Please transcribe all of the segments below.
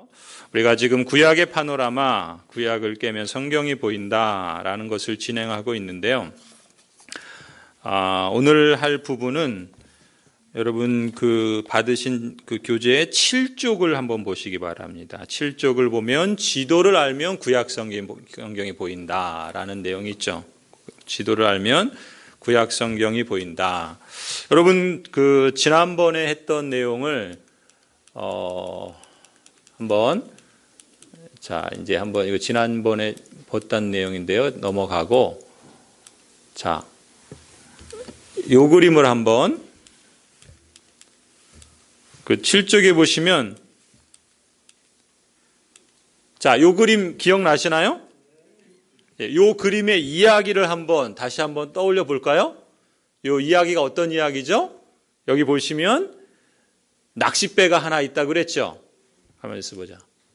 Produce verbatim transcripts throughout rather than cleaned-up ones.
우리가 지금 구약의 파노라마, 구약을 깨면 성경이 보인다라는 것을 진행하고 있는데요. 아, 오늘 할 부분은 여러분 그 받으신 그 교재의 칠 쪽을 한번 보시기 바랍니다. 칠 쪽을 보면 지도를 알면 구약 성경이 보인다라는 내용이 있죠. 지도를 알면 구약 성경이 보인다. 여러분 그 지난번에 했던 내용을 어 한번 자 이제 한번 이거 지난번에 봤던 내용인데요. 넘어가고 자 요 그림을 한번 그 칠 쪽에 보시면 자 요 그림 기억나시나요? 요 그림의 이야기를 한번 다시 한번 떠올려 볼까요? 요 이야기가 어떤 이야기죠? 여기 보시면 낚싯배가 하나 있다고 그랬죠? 가만히 있어 보자.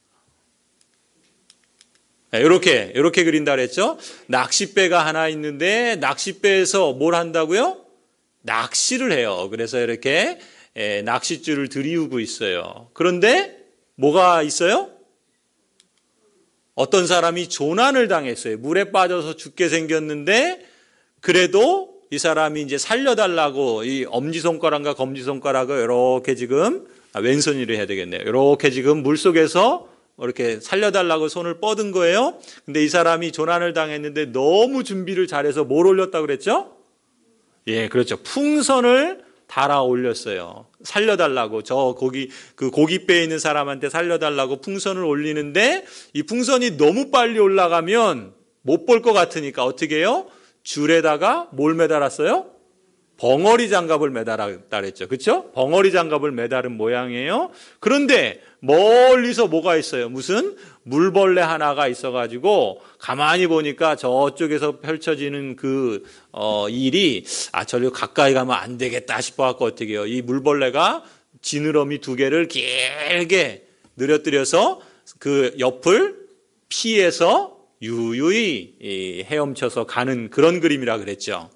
네, 이렇게 이렇게 그린다 그랬죠? 낚싯배가 하나 있는데 낚싯배에서 뭘 한다고요? 낚시를 해요. 그래서 이렇게 예, 낚싯줄을 들이우고 있어요. 그런데 뭐가 있어요? 어떤 사람이 조난을 당했어요. 물에 빠져서 죽게 생겼는데 그래도 이 사람이 이제 살려달라고 이 엄지손가락과 검지손가락을 이렇게 지금 아, 왼손으로 해야 되겠네요. 이렇게 지금 물속에서 이렇게 살려달라고 손을 뻗은 거예요. 근데 이 사람이 조난을 당했는데 너무 준비를 잘해서 뭘 올렸다고 그랬죠? 예, 그렇죠. 풍선을 달아 올렸어요. 살려달라고 저 고기 그 고깃배에 있는 사람한테 살려달라고 풍선을 올리는데 이 풍선이 너무 빨리 올라가면 못 볼 것 같으니까 어떻게 해요? 줄에다가 뭘 매달았어요? 벙어리 장갑을 매달았다 그랬죠. 그렇죠? 벙어리 장갑을 매달은 모양이에요. 그런데 멀리서 뭐가 있어요? 무슨 물벌레 하나가 있어가지고 가만히 보니까 저쪽에서 펼쳐지는 그 어, 일이 아 저리 가까이 가면 안 되겠다 싶어갖고 어떻게 해요? 이 물벌레가 지느러미 두 개를 길게 늘어뜨려서 그 옆을 피해서 유유히 헤엄쳐서 가는 그런 그림이라 그랬죠.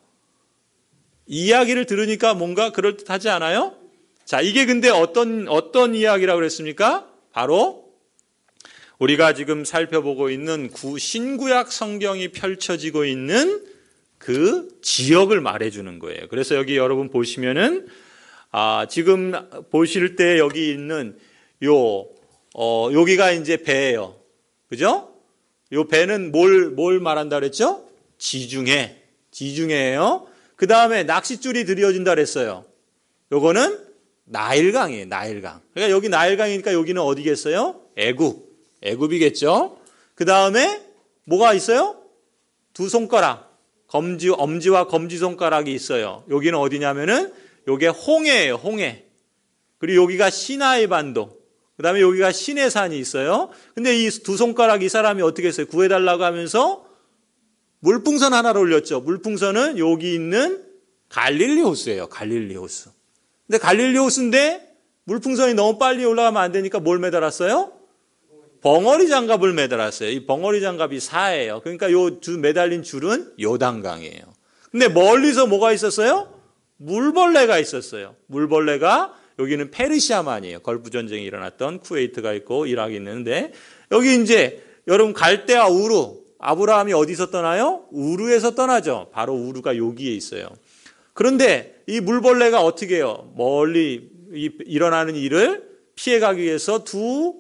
이야기를 들으니까 뭔가 그럴듯하지 않아요? 자, 이게 근데 어떤, 어떤 이야기라고 그랬습니까? 바로 우리가 지금 살펴보고 있는 구, 신구약 성경이 펼쳐지고 있는 그 지역을 말해주는 거예요. 그래서 여기 여러분 보시면은, 아, 지금 보실 때 여기 있는 요, 어, 여기가 이제 배예요. 그죠? 요 배는 뭘, 뭘 말한다 그랬죠? 지중해. 지중해예요. 그 다음에 낚싯줄이 들여진다 그랬어요. 요거는 나일강이에요. 나일강. 그러니까 여기 나일강이니까 여기는 어디겠어요? 애굽. 애굽이겠죠. 그 다음에 뭐가 있어요? 두 손가락. 검지, 엄지와 검지손가락이 있어요. 여기는 어디냐면은 요게 홍해예요. 홍해. 그리고 여기가 시나이 반도. 그 다음에 여기가 시내산이 있어요. 근데 이 두 손가락 이 사람이 어떻게 했어요? 구해달라고 하면서 물풍선 하나를 올렸죠. 물풍선은 여기 있는 갈릴리 호수예요. 갈릴리 호수. 근데 갈릴리 호수인데 물풍선이 너무 빨리 올라가면 안 되니까 뭘 매달았어요? 벙어리 장갑을 매달았어요. 이 벙어리 장갑이 사예요. 그러니까 요 두 매달린 줄은 요단강이에요. 근데 멀리서 뭐가 있었어요? 물벌레가 있었어요. 물벌레가 여기는 페르시아만이에요. 걸프 전쟁이 일어났던 쿠웨이트가 있고 이락이 있는데 여기 이제 여러분 갈대아 우루 아브라함이 어디서 떠나요? 우루에서 떠나죠. 바로 우루가 여기에 있어요. 그런데 이 물벌레가 어떻게 해요? 멀리 일어나는 일을 피해가기 위해서 두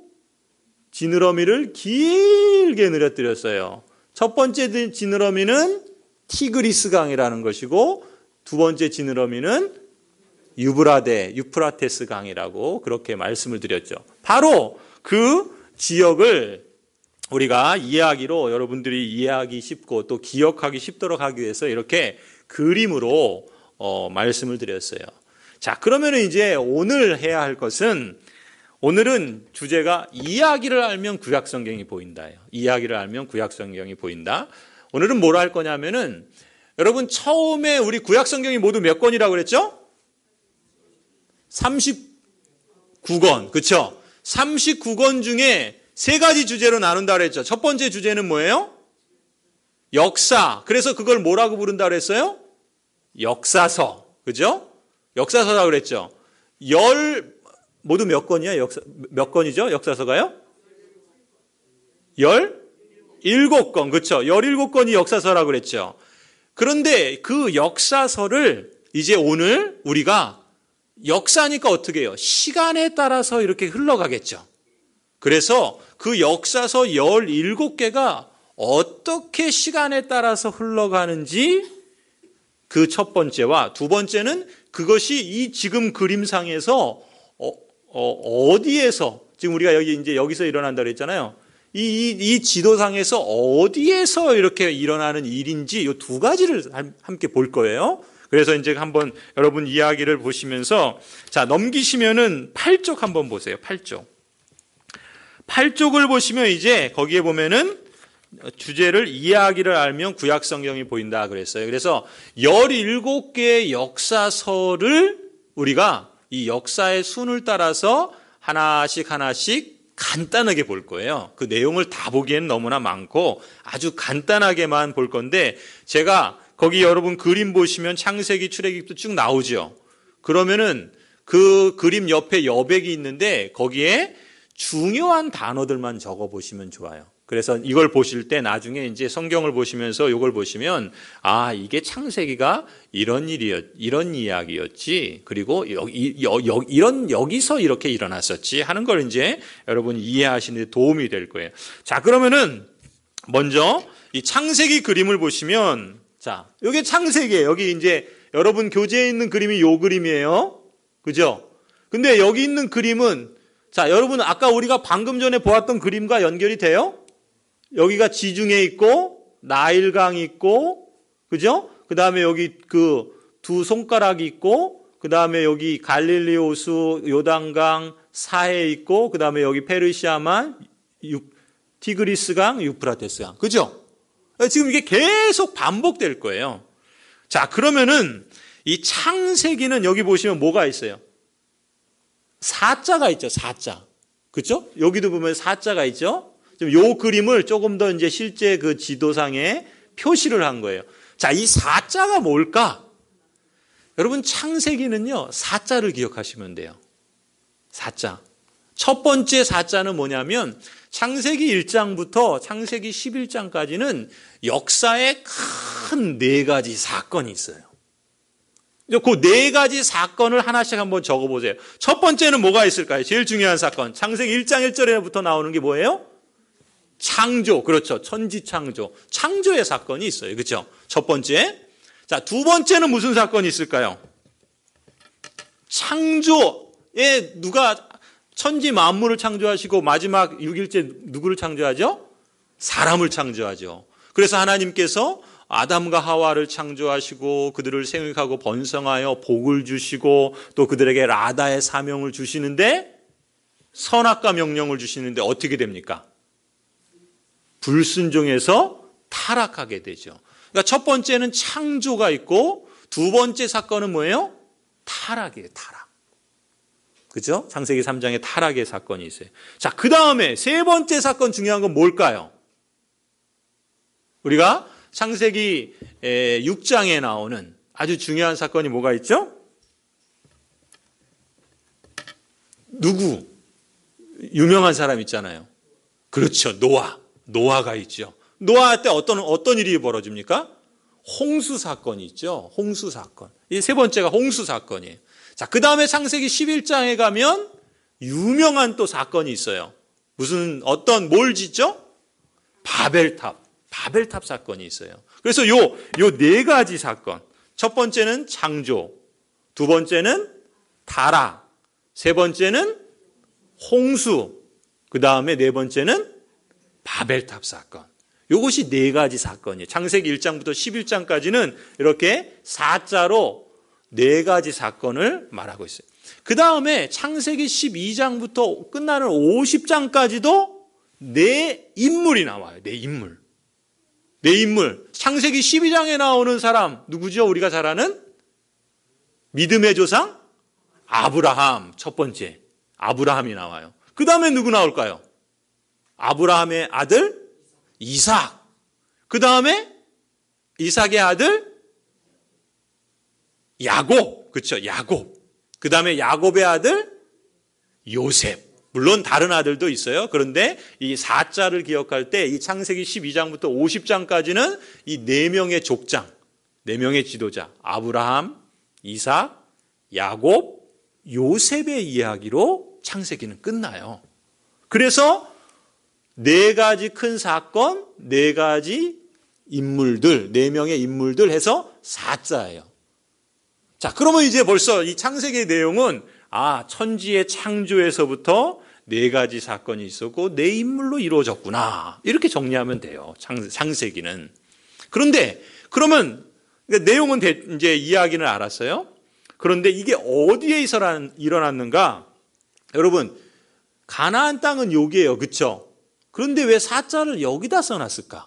지느러미를 길게 늘어뜨렸어요. 첫 번째 지느러미는 티그리스강이라는 것이고 두 번째 지느러미는 유브라데, 유프라테스 강이라고 그렇게 말씀을 드렸죠. 바로 그 지역을 우리가 이야기로 여러분들이 이해하기 쉽고 또 기억하기 쉽도록 하기 위해서 이렇게 그림으로 어, 말씀을 드렸어요. 자, 그러면 이제 오늘 해야 할 것은 오늘은 주제가 이야기를 알면 구약 성경이 보인다예요. 이야기를 알면 구약 성경이 보인다. 오늘은 뭘 할 거냐면은 여러분 처음에 우리 구약 성경이 모두 몇 권이라고 그랬죠? 삼십구 권. 그렇죠? 삼십구 권 중에 세 가지 주제로 나눈다 그랬죠. 첫 번째 주제는 뭐예요? 역사. 그래서 그걸 뭐라고 부른다 그랬어요? 역사서. 그죠? 역사서라고 그랬죠. 열 모두 몇 권이야? 역사 몇 권이죠? 역사서가요? 열일곱 권, 그렇죠? 열일곱 권이 역사서라고 그랬죠. 그런데 그 역사서를 이제 오늘 우리가 역사니까 어떻게 해요? 시간에 따라서 이렇게 흘러가겠죠. 그래서 그 역사서 열일곱 개가 어떻게 시간에 따라서 흘러가는지 그 첫 번째와 두 번째는 그것이 이 지금 그림상에서 어, 어, 어디에서 지금 우리가 여기 이제 여기서 일어난다고 했잖아요. 이, 이, 이 지도상에서 어디에서 이렇게 일어나는 일인지 이 두 가지를 함께 볼 거예요. 그래서 이제 한번 여러분 이야기를 보시면서 자, 넘기시면은 팔 쪽 한번 보세요. 팔 쪽. 팔 쪽을 보시면 이제 거기에 보면은 주제를 이야기를 알면 구약 성경이 보인다 그랬어요. 그래서 열일곱 개의 역사서를 우리가 이 역사의 순을 따라서 하나씩 하나씩 간단하게 볼 거예요. 그 내용을 다 보기엔 너무나 많고 아주 간단하게만 볼 건데 제가 거기 여러분 그림 보시면 창세기, 출애굽도 쭉 나오죠. 그러면은 그 그림 옆에 여백이 있는데 거기에 중요한 단어들만 적어 보시면 좋아요. 그래서 이걸 보실 때 나중에 이제 성경을 보시면서 이걸 보시면 아, 이게 창세기가 이런 일이었, 이런 이야기였지. 그리고 여기, 여, 여, 이런, 여기서 이렇게 일어났었지 하는 걸 이제 여러분 이해하시는 데 도움이 될 거예요. 자, 그러면은 먼저 이 창세기 그림을 보시면 자, 여기 창세기예요. 여기 이제 여러분 교재에 있는 그림이 요 그림이에요. 그죠? 근데 여기 있는 그림은 자, 여러분 아까 우리가 방금 전에 보았던 그림과 연결이 돼요? 여기가 지중해 있고 나일강이 있고 그죠? 그다음에 여기 그 두 손가락이 있고 그다음에 여기 갈릴리 호수, 요단강, 사해 있고 그다음에 여기 페르시아만, 티그리스강, 유프라테스강. 그죠? 지금 이게 계속 반복될 거예요. 자, 그러면은 이 창세기는 여기 보시면 뭐가 있어요? 사자가 있죠, 사자. 그렇죠? 여기도 보면 사자가 있죠? 요 그림을 조금 더 이제 실제 그 지도상에 표시를 한 거예요. 자, 이 사자가 뭘까? 여러분, 창세기는요, 사자를 기억하시면 돼요. 사자. 첫 번째 사자는 뭐냐면, 창세기 일 장부터 창세기 십일 장까지는 역사에 큰 네 가지 사건이 있어요. 그 네 가지 사건을 하나씩 한번 적어보세요. 첫 번째는 뭐가 있을까요? 제일 중요한 사건. 창세기 일 장 일 절에부터 나오는 게 뭐예요? 창조. 그렇죠. 천지창조. 창조의 사건이 있어요. 그렇죠? 첫 번째. 자, 두 번째는 무슨 사건이 있을까요? 창조에 누가 천지 만물을 창조하시고 마지막 육 일째 누구를 창조하죠? 사람을 창조하죠. 그래서 하나님께서 아담과 하와를 창조하시고 그들을 생육하고 번성하여 복을 주시고 또 그들에게 라다의 사명을 주시는데 선악과 명령을 주시는데 어떻게 됩니까? 불순종해서 타락하게 되죠. 그러니까 첫 번째는 창조가 있고 두 번째 사건은 뭐예요? 타락이에요. 타락. 그죠? 창세기 삼 장에 타락의 사건이 있어요. 자, 그 다음에 세 번째 사건 중요한 건 뭘까요? 우리가 창세기 육 장에 나오는 아주 중요한 사건이 뭐가 있죠? 누구? 유명한 사람 있잖아요. 그렇죠. 노아. 노아가 있죠. 노아 때 어떤, 어떤 일이 벌어집니까? 홍수 사건이 있죠. 홍수 사건. 이 세 번째가 홍수 사건이에요. 자, 그 다음에 창세기 십일 장에 가면 유명한 또 사건이 있어요. 무슨, 어떤, 뭘 짓죠? 바벨탑. 바벨탑 사건이 있어요. 그래서 요, 요 네 가지 사건. 첫 번째는 창조. 두 번째는 타락. 세 번째는 홍수. 그 다음에 네 번째는 바벨탑 사건. 이것이 네 가지 사건이에요. 창세기 일 장부터 십일 장까지는 이렇게 사자로 네 가지 사건을 말하고 있어요. 그 다음에 창세기 십이 장부터 끝나는 오십 장까지도 네 인물이 나와요. 네 인물. 네 인물. 창세기 십이 장에 나오는 사람 누구죠? 우리가 잘 아는 믿음의 조상 아브라함. 첫 번째 아브라함이 나와요. 그 다음에 누구 나올까요? 아브라함의 아들 이삭. 그 다음에 이삭의 아들 야곱. 그렇죠. 야곱. 그 다음에 야곱의 아들 요셉. 물론 다른 아들도 있어요. 그런데 이 사자를 기억할 때 이 창세기 십이 장부터 오십 장까지는 이 네 명의 족장, 네 명의 지도자, 아브라함, 이삭, 야곱, 요셉의 이야기로 창세기는 끝나요. 그래서 네 가지 큰 사건, 네 가지 인물들, 네 명의 인물들 해서 사자예요. 자, 그러면 이제 벌써 이 창세기의 내용은 아, 천지의 창조에서부터 네 가지 사건이 있었고 네 인물로 이루어졌구나. 이렇게 정리하면 돼요. 창, 창세기는. 그런데 그러면 그러니까 내용은 대, 이제 이야기는 알았어요. 그런데 이게 어디에 일어났는가? 여러분, 가나안 땅은 여기예요. 그렇죠? 그런데 왜 사자를 여기다 써놨을까?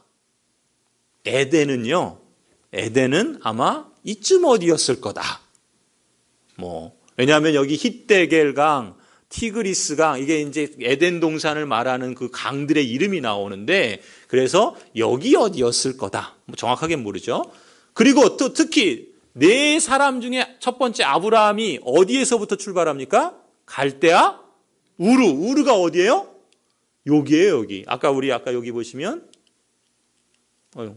에덴은요. 에덴은 아마 이쯤 어디였을 거다. 뭐 왜냐하면 여기 히데겔강, 티그리스강 이게 이제 에덴 동산을 말하는 그 강들의 이름이 나오는데 그래서 여기 어디였을 거다. 뭐 정확하게 모르죠. 그리고 또 특히 네 사람 중에 첫 번째 아브라함이 어디에서부터 출발합니까? 갈대아, 우르. 우르가 어디예요? 여기예요, 여기. 아까 우리 아까 여기 보시면 어휴.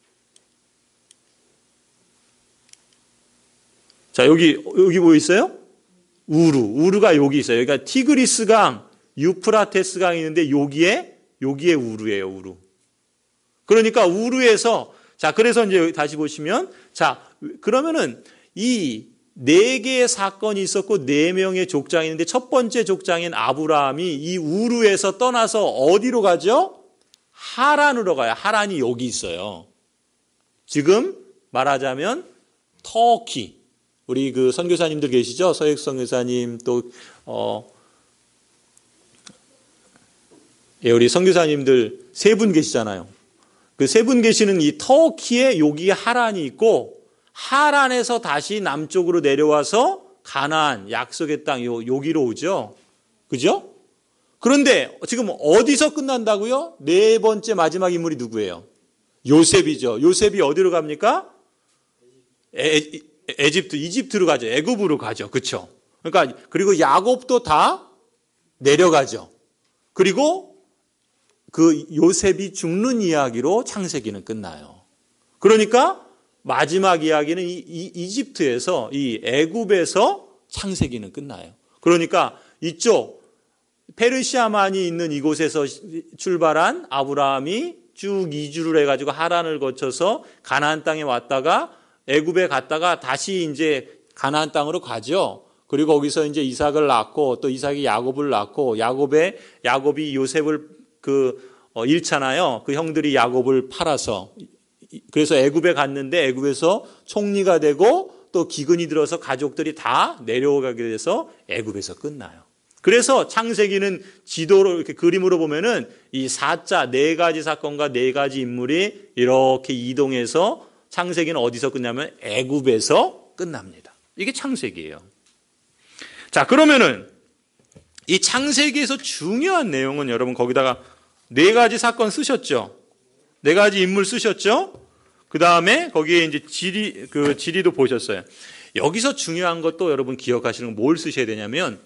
자, 여기 여기 뭐 있어요? 우르. 우르가 여기 있어요. 그러니까 티그리스강, 유프라테스강이 있는데 여기에 여기에 우르예요, 우르. 그러니까 우르에서 자, 그래서 이제 다시 보시면 자, 그러면은 이 네 개의 사건이 있었고 네 명의 족장이 있는데 첫 번째 족장인 아브라함이 이 우르에서 떠나서 어디로 가죠? 하란으로 가요. 하란이 여기 있어요. 지금 말하자면 터키. 우리 그 선교사님들 계시죠? 서익 선교사님 또 어, 예, 우리 선교사님들 세 분 계시잖아요. 그 세 분 계시는 이 터키에 여기 하란이 있고 하란에서 다시 남쪽으로 내려와서 가나안 약속의 땅 요 여기로 오죠. 그죠? 그런데 지금 어디서 끝난다고요? 네 번째 마지막 인물이 누구예요? 요셉이죠. 요셉이 어디로 갑니까? 에, 에집트, 이집트로 가죠. 애굽으로 가죠. 그렇죠? 그러니까 그리고 야곱도 다 내려가죠. 그리고 그 요셉이 죽는 이야기로 창세기는 끝나요. 그러니까 마지막 이야기는 이, 이 이집트에서 이 애굽에서 창세기는 끝나요. 그러니까 이쪽 페르시아만이 있는 이곳에서 출발한 아브라함이 쭉 이주를 해가지고 하란을 거쳐서 가나안 땅에 왔다가 애굽에 갔다가 다시 이제 가나안 땅으로 가죠. 그리고 거기서 이제 이삭을 낳고 또 이삭이 야곱을 낳고 야곱의 야곱이 요셉을 그 어, 잃잖아요. 그 형들이 야곱을 팔아서 그래서 애굽에 갔는데 애굽에서 총리가 되고 또 기근이 들어서 가족들이 다 내려오게 돼서 애굽에서 끝나요. 그래서 창세기는 지도로 이렇게 그림으로 보면은 이 사자 네 가지 사건과 네 가지 인물이 이렇게 이동해서 창세기는 어디서 끝나면 애굽에서 끝납니다. 이게 창세기예요. 자, 그러면은 이 창세기에서 중요한 내용은 여러분 거기다가 네 가지 사건 쓰셨죠? 네 가지 인물 쓰셨죠? 그 다음에 거기에 이제 지리, 그 지리도 보셨어요. 여기서 중요한 것도 여러분 기억하시는 건 뭘 쓰셔야 되냐면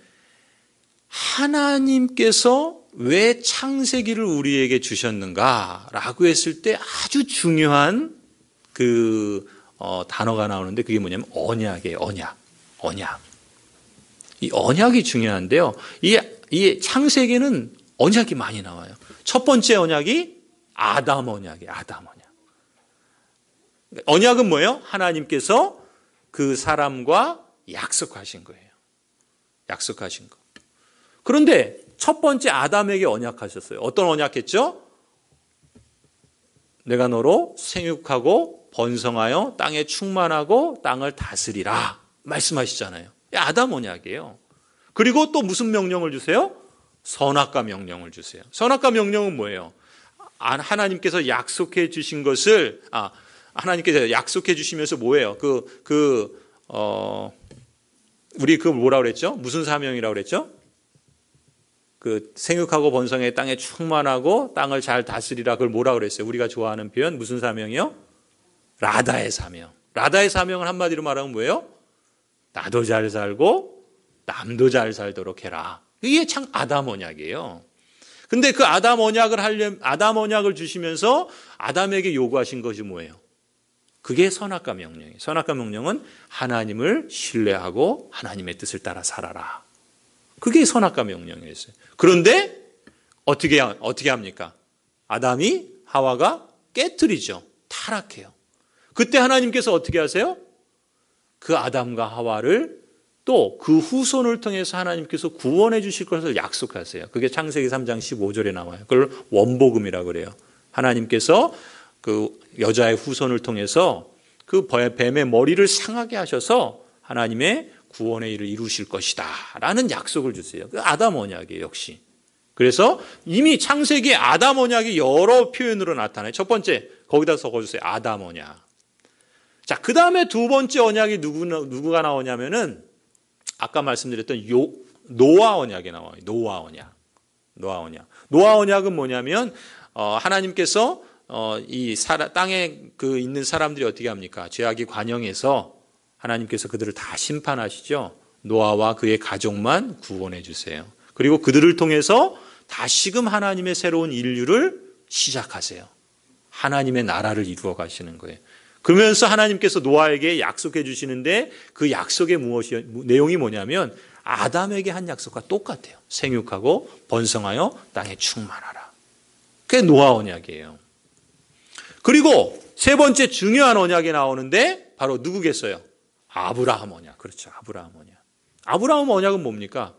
하나님께서 왜 창세기를 우리에게 주셨는가라고 했을 때 아주 중요한 그 어, 단어가 나오는데 그게 뭐냐면 언약이에요. 언약. 언약. 이 언약이 중요한데요. 이, 이 창세기는 언약이 많이 나와요. 첫 번째 언약이 아담 언약이에요. 아담 언약. 언약은 뭐예요? 하나님께서 그 사람과 약속하신 거예요. 약속하신 거. 그런데 첫 번째 아담에게 언약하셨어요. 어떤 언약했죠? 내가 너로 생육하고 번성하여 땅에 충만하고 땅을 다스리라 말씀하시잖아요. 아담 언약이에요. 그리고 또 무슨 명령을 주세요? 선악과 명령을 주세요. 선악과 명령은 뭐예요? 하나님께서 약속해 주신 것을 아 하나님께서 약속해 주시면서 뭐예요? 그 그 어 우리 그 뭐라 그랬죠? 무슨 사명이라고 그랬죠? 그 생육하고 번성의 땅에 충만하고 땅을 잘 다스리라 그걸 뭐라 그랬어요? 우리가 좋아하는 표현 무슨 사명이요? 라다의 사명. 라다의 사명을 한마디로 말하면 뭐예요? 나도 잘 살고 남도 잘 살도록 해라. 이게 참 아담 언약이에요. 근데 그 아담 언약을 하려 아담 언약을 주시면서 아담에게 요구하신 것이 뭐예요? 그게 선악과 명령이에요. 선악과 명령은 하나님을 신뢰하고 하나님의 뜻을 따라 살아라. 그게 선악과 명령이었어요. 그런데 어떻게 어떻게 합니까? 아담이 하와가 깨트리죠. 타락해요. 그때 하나님께서 어떻게 하세요? 그 아담과 하와를 또 그 후손을 통해서 하나님께서 구원해 주실 것을 약속하세요. 그게 창세기 삼 장 십오 절에 나와요. 그걸 원복음이라고 그래요. 하나님께서 그 여자의 후손을 통해서 그 뱀의 머리를 상하게 하셔서 하나님의 구원의 일을 이루실 것이다 라는 약속을 주세요. 그 아담 언약이에요, 역시. 그래서 이미 창세기 아담 언약이 여러 표현으로 나타나요. 첫 번째, 거기다 적어주세요. 아담 언약. 자, 그 다음에 두 번째 언약이 누구, 누구가 나오냐면은 아까 말씀드렸던 요, 노아 언약이 나와요. 노아 언약. 노아 언약. 노아 언약은 뭐냐면, 어, 하나님께서, 어, 이 사라, 땅에 그 있는 사람들이 어떻게 합니까? 죄악이 관영해서 하나님께서 그들을 다 심판하시죠. 노아와 그의 가족만 구원해 주세요. 그리고 그들을 통해서 다시금 하나님의 새로운 인류를 시작하세요. 하나님의 나라를 이루어 가시는 거예요. 그러면서 하나님께서 노아에게 약속해 주시는데 그 약속의 무엇이, 내용이 뭐냐면 아담에게 한 약속과 똑같아요. 생육하고 번성하여 땅에 충만하라. 그게 노아 언약이에요. 그리고 세 번째 중요한 언약이 나오는데 바로 누구겠어요? 아브라함 언약. 그렇죠. 아브라함 언약. 아브라함 언약은 뭡니까?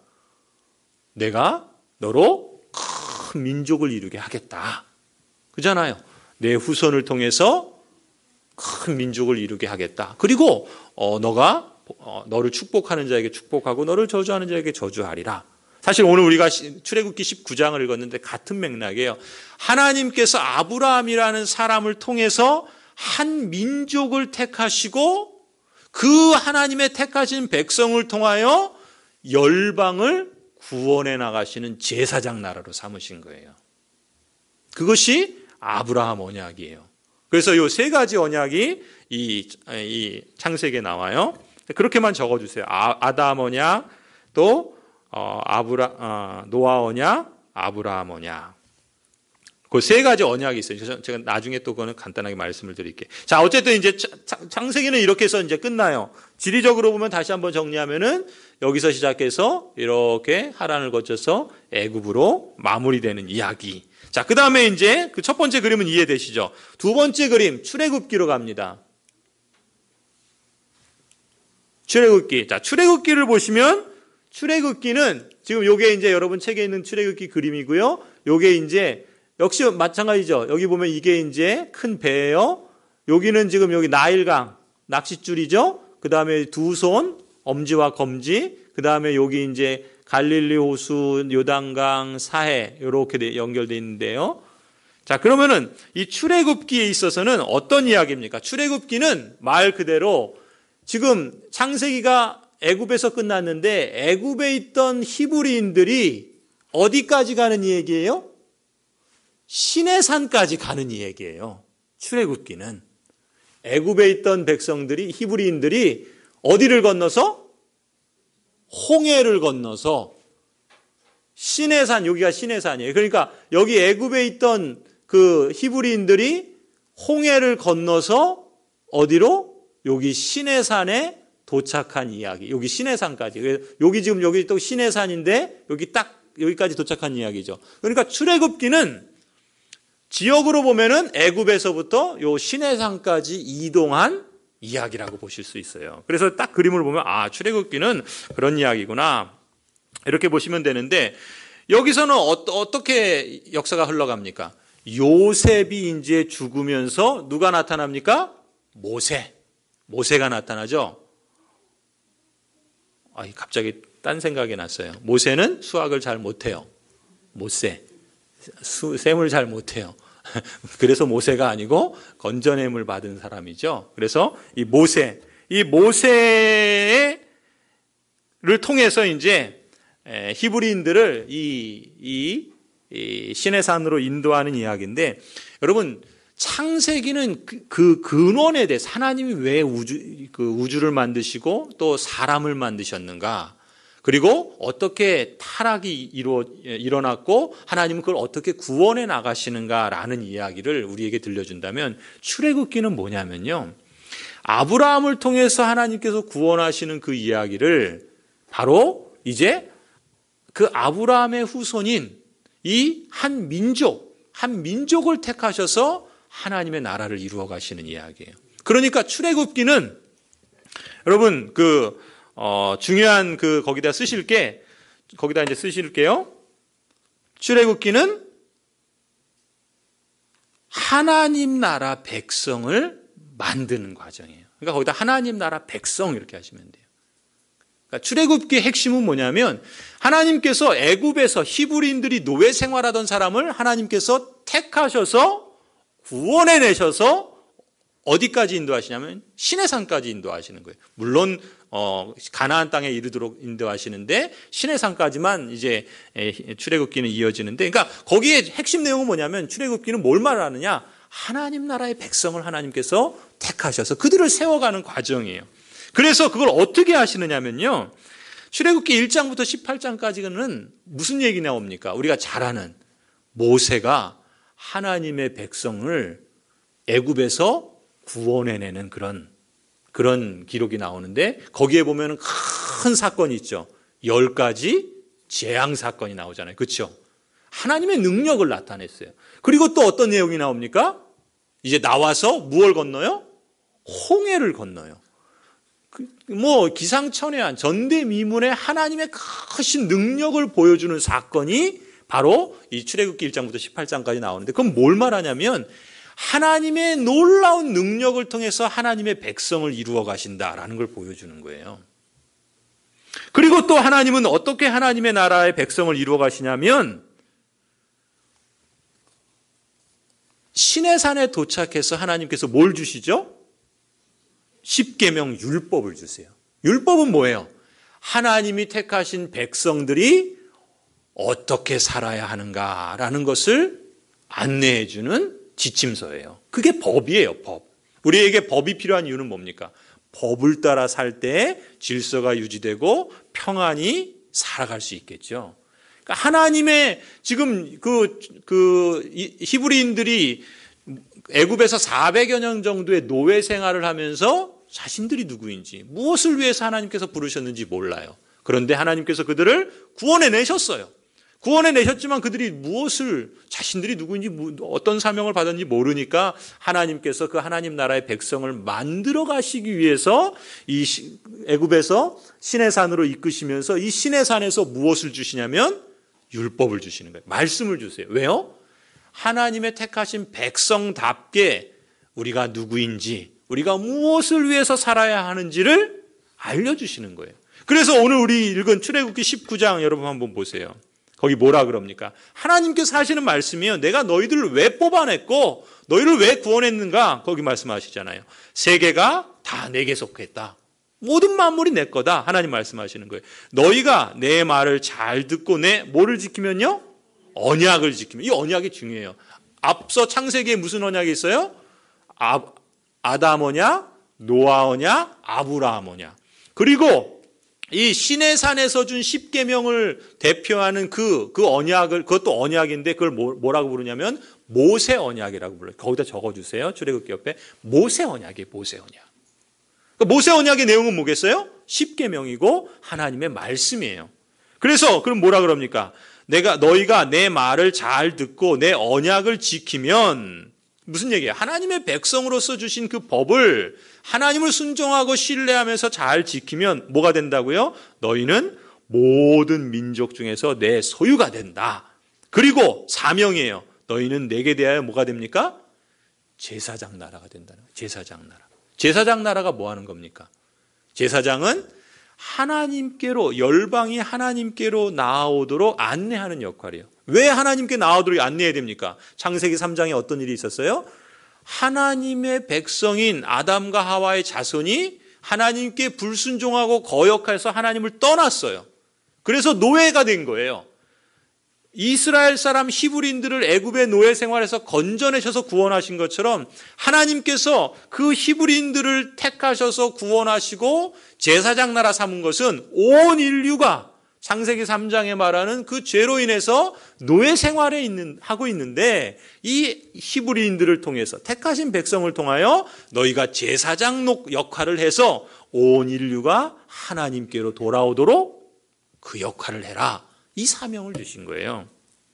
내가 너로 큰 민족을 이루게 하겠다. 그잖아요. 내 후손을 통해서 큰 민족을 이루게 하겠다. 그리고 어, 너가 어, 너를 축복하는 자에게 축복하고 너를 저주하는 자에게 저주하리라. 사실 오늘 우리가 출애굽기 십구 장을 읽었는데 같은 맥락이에요. 하나님께서 아브라함이라는 사람을 통해서 한 민족을 택하시고 그 하나님의 택하신 백성을 통하여 열방을 구원해 나가시는 제사장 나라로 삼으신 거예요. 그것이 아브라함 언약이에요. 그래서 이 세 가지 언약이 이, 이 창세기에 나와요. 그렇게만 적어주세요. 아, 아담 언약, 또 어, 아브라, 어, 노아 언약, 아브라함 언약. 그 세 가지 언약이 있어요. 제가 나중에 또 그거는 간단하게 말씀을 드릴게요. 자, 어쨌든 이제 창세기는 이렇게 해서 이제 끝나요. 지리적으로 보면 다시 한번 정리하면은 여기서 시작해서 이렇게 하란을 거쳐서 애굽으로 마무리되는 이야기. 자, 그 다음에 이제 그 첫 번째 그림은 이해되시죠? 두 번째 그림, 출애굽기로 갑니다. 출애굽기. 자, 출애굽기를 보시면 출애굽기는 지금 요게 이제 여러분 책에 있는 출애굽기 그림이고요. 요게 이제 역시 마찬가지죠. 여기 보면 이게 이제 큰 배예요. 여기는 지금 여기 나일강, 낚싯줄이죠. 그 다음에 두 손, 엄지와 검지. 그 다음에 여기 이제 갈릴리 호수, 요단강, 사해 이렇게 연결되어 있는데요. 자, 그러면은 이 출애굽기에 있어서는 어떤 이야기입니까? 출애굽기는 말 그대로 지금 창세기가 애굽에서 끝났는데 애굽에 있던 히브리인들이 어디까지 가는 얘기예요? 시내산까지 가는 얘기예요. 출애굽기는 애굽에 있던 백성들이 히브리인들이 어디를 건너서? 홍해를 건너서 시내산, 여기가 시내산이에요. 그러니까 여기 애굽에 있던 그 히브리인들이 홍해를 건너서 어디로? 여기 시내산에 도착한 이야기. 여기 시내산까지. 여기 지금 여기 또 시내산인데 여기 딱 여기까지 도착한 이야기죠. 그러니까 출애굽기는 지역으로 보면은 애굽에서부터 요 시내산까지 이동한 이야기라고 보실 수 있어요. 그래서 딱 그림을 보면 아, 출애굽기는 그런 이야기구나 이렇게 보시면 되는데 여기서는 어, 어떻게 역사가 흘러갑니까? 요셉이 이제 죽으면서 누가 나타납니까? 모세. 모세가 나타나죠. 아, 갑자기 딴 생각이 났어요. 모세는 수학을 잘 못해요. 모세. 수, 셈을 잘 못해요. 그래서 모세가 아니고 건전함을 받은 사람이죠. 그래서 이 모세, 이 모세를 통해서 이제 히브리인들을 이, 이, 이 시내산으로 인도하는 이야기인데, 여러분 창세기는 그, 그 근원에 대해서 하나님이 왜 우주, 그 우주를 만드시고 또 사람을 만드셨는가, 그리고 어떻게 타락이 이루어, 일어났고 하나님은 그걸 어떻게 구원해 나가시는가라는 이야기를 우리에게 들려준다면, 출애굽기는 뭐냐면요, 아브라함을 통해서 하나님께서 구원하시는 그 이야기를 바로 이제 그 아브라함의 후손인 이 한 민족, 한 민족을 택하셔서 하나님의 나라를 이루어 가시는 이야기예요. 그러니까 출애굽기는 여러분 그 어, 중요한 그 거기다 쓰실 게, 거기다 이제 쓰실게요. 출애굽기는 하나님 나라 백성을 만드는 과정이에요. 그러니까 거기다 하나님 나라 백성 이렇게 하시면 돼요. 그러니까 출애굽기의 핵심은 뭐냐면, 하나님께서 애굽에서 히브리인들이 노예 생활하던 사람을 하나님께서 택하셔서 구원해 내셔서 어디까지 인도하시냐면 시내산까지 인도하시는 거예요. 물론 어, 가나안 땅에 이르도록 인도하시는데 시내산까지만 이제 출애굽기는 이어지는데, 그러니까 거기에 핵심 내용은 뭐냐면, 출애굽기는 뭘 말하느냐, 하나님 나라의 백성을 하나님께서 택하셔서 그들을 세워가는 과정이에요. 그래서 그걸 어떻게 하시느냐면요, 출애굽기 일 장부터 십팔 장까지는 무슨 얘기 나옵니까? 우리가 잘 아는 모세가 하나님의 백성을 애굽에서 구원해내는 그런 그런 기록이 나오는데, 거기에 보면 큰 사건이 있죠. 열 가지 재앙 사건이 나오잖아요. 그렇죠? 하나님의 능력을 나타냈어요. 그리고 또 어떤 내용이 나옵니까? 이제 나와서 무엇을 건너요? 홍해를 건너요. 뭐 기상천외한 전대미문의 하나님의 크신 능력을 보여주는 사건이 바로 이 출애굽기 일 장부터 십팔 장까지 나오는데, 그건 뭘 말하냐면 하나님의 놀라운 능력을 통해서 하나님의 백성을 이루어 가신다라는 걸 보여주는 거예요. 그리고 또 하나님은 어떻게 하나님의 나라의 백성을 이루어 가시냐면, 시내산에 도착해서 하나님께서 뭘 주시죠? 십계명 율법을 주세요. 율법은 뭐예요? 하나님이 택하신 백성들이 어떻게 살아야 하는가라는 것을 안내해 주는 지침서예요. 그게 법이에요, 법. 우리에게 법이 필요한 이유는 뭡니까? 법을 따라 살 때 질서가 유지되고 평안히 살아갈 수 있겠죠. 그러니까 하나님의 지금 그, 그 히브리인들이 애굽에서 사백여 년 정도의 노예 생활을 하면서 자신들이 누구인지, 무엇을 위해서 하나님께서 부르셨는지 몰라요. 그런데 하나님께서 그들을 구원해 내셨어요. 구원해 내셨지만 그들이 무엇을, 자신들이 누구인지 어떤 사명을 받았는지 모르니까 하나님께서 그 하나님 나라의 백성을 만들어 가시기 위해서 이 애굽에서 시내산으로 이끄시면서 이 시내산에서 무엇을 주시냐면 율법을 주시는 거예요. 말씀을 주세요. 왜요? 하나님의 택하신 백성답게 우리가 누구인지, 우리가 무엇을 위해서 살아야 하는지를 알려주시는 거예요. 그래서 오늘 우리 읽은 출애굽기 십구 장 여러분 한번 보세요. 거기 뭐라 그럽니까? 하나님께서 하시는 말씀이요, 내가 너희들을 왜 뽑아냈고 너희를 왜 구원했는가, 거기 말씀하시잖아요. 세계가 다 내게 속했다. 모든 만물이 내 거다. 하나님 말씀하시는 거예요. 너희가 내 말을 잘 듣고 내 뭐를 지키면요? 언약을 지키면. 이 언약이 중요해요. 앞서 창세기에 무슨 언약이 있어요? 아, 아담 언약, 노아 언약, 아브라함 언약. 그리고 이 시내산에서 준 십계명을 대표하는 그, 그 언약을, 그것도 언약인데 그걸 뭐, 뭐라고 부르냐면 모세 언약이라고 불러요. 거기다 적어주세요. 출애굽기 옆에. 모세 언약이에요. 모세 언약. 그러니까 모세 언약의 내용은 뭐겠어요? 십계명이고 하나님의 말씀이에요. 그래서 그럼 뭐라 그럽니까? 내가 너희가 내 말을 잘 듣고 내 언약을 지키면, 무슨 얘기예요? 하나님의 백성으로서 주신 그 법을 하나님을 순종하고 신뢰하면서 잘 지키면 뭐가 된다고요? 너희는 모든 민족 중에서 내 소유가 된다. 그리고 사명이에요. 너희는 내게 대하여 뭐가 됩니까? 제사장 나라가 된다는 거예요. 제사장 나라. 제사장 나라가 뭐 하는 겁니까? 제사장은 하나님께로, 열방이 하나님께로 나아오도록 안내하는 역할이에요. 왜 하나님께 나아오도록 안내해야 됩니까? 창세기 삼 장에 어떤 일이 있었어요? 하나님의 백성인 아담과 하와의 자손이 하나님께 불순종하고 거역해서 하나님을 떠났어요. 그래서 노예가 된 거예요. 이스라엘 사람 히브리인들을 애굽의 노예 생활에서 건져내셔서 구원하신 것처럼 하나님께서 그 히브리인들을 택하셔서 구원하시고 제사장 나라 삼은 것은 온 인류가 창세기 삼 장에 말하는 그 죄로 인해서 노예 생활에 있는, 하고 있는데 이 히브리인들을 통해서 택하신 백성을 통하여 너희가 제사장 역할을 해서 온 인류가 하나님께로 돌아오도록 그 역할을 해라. 이 사명을 주신 거예요.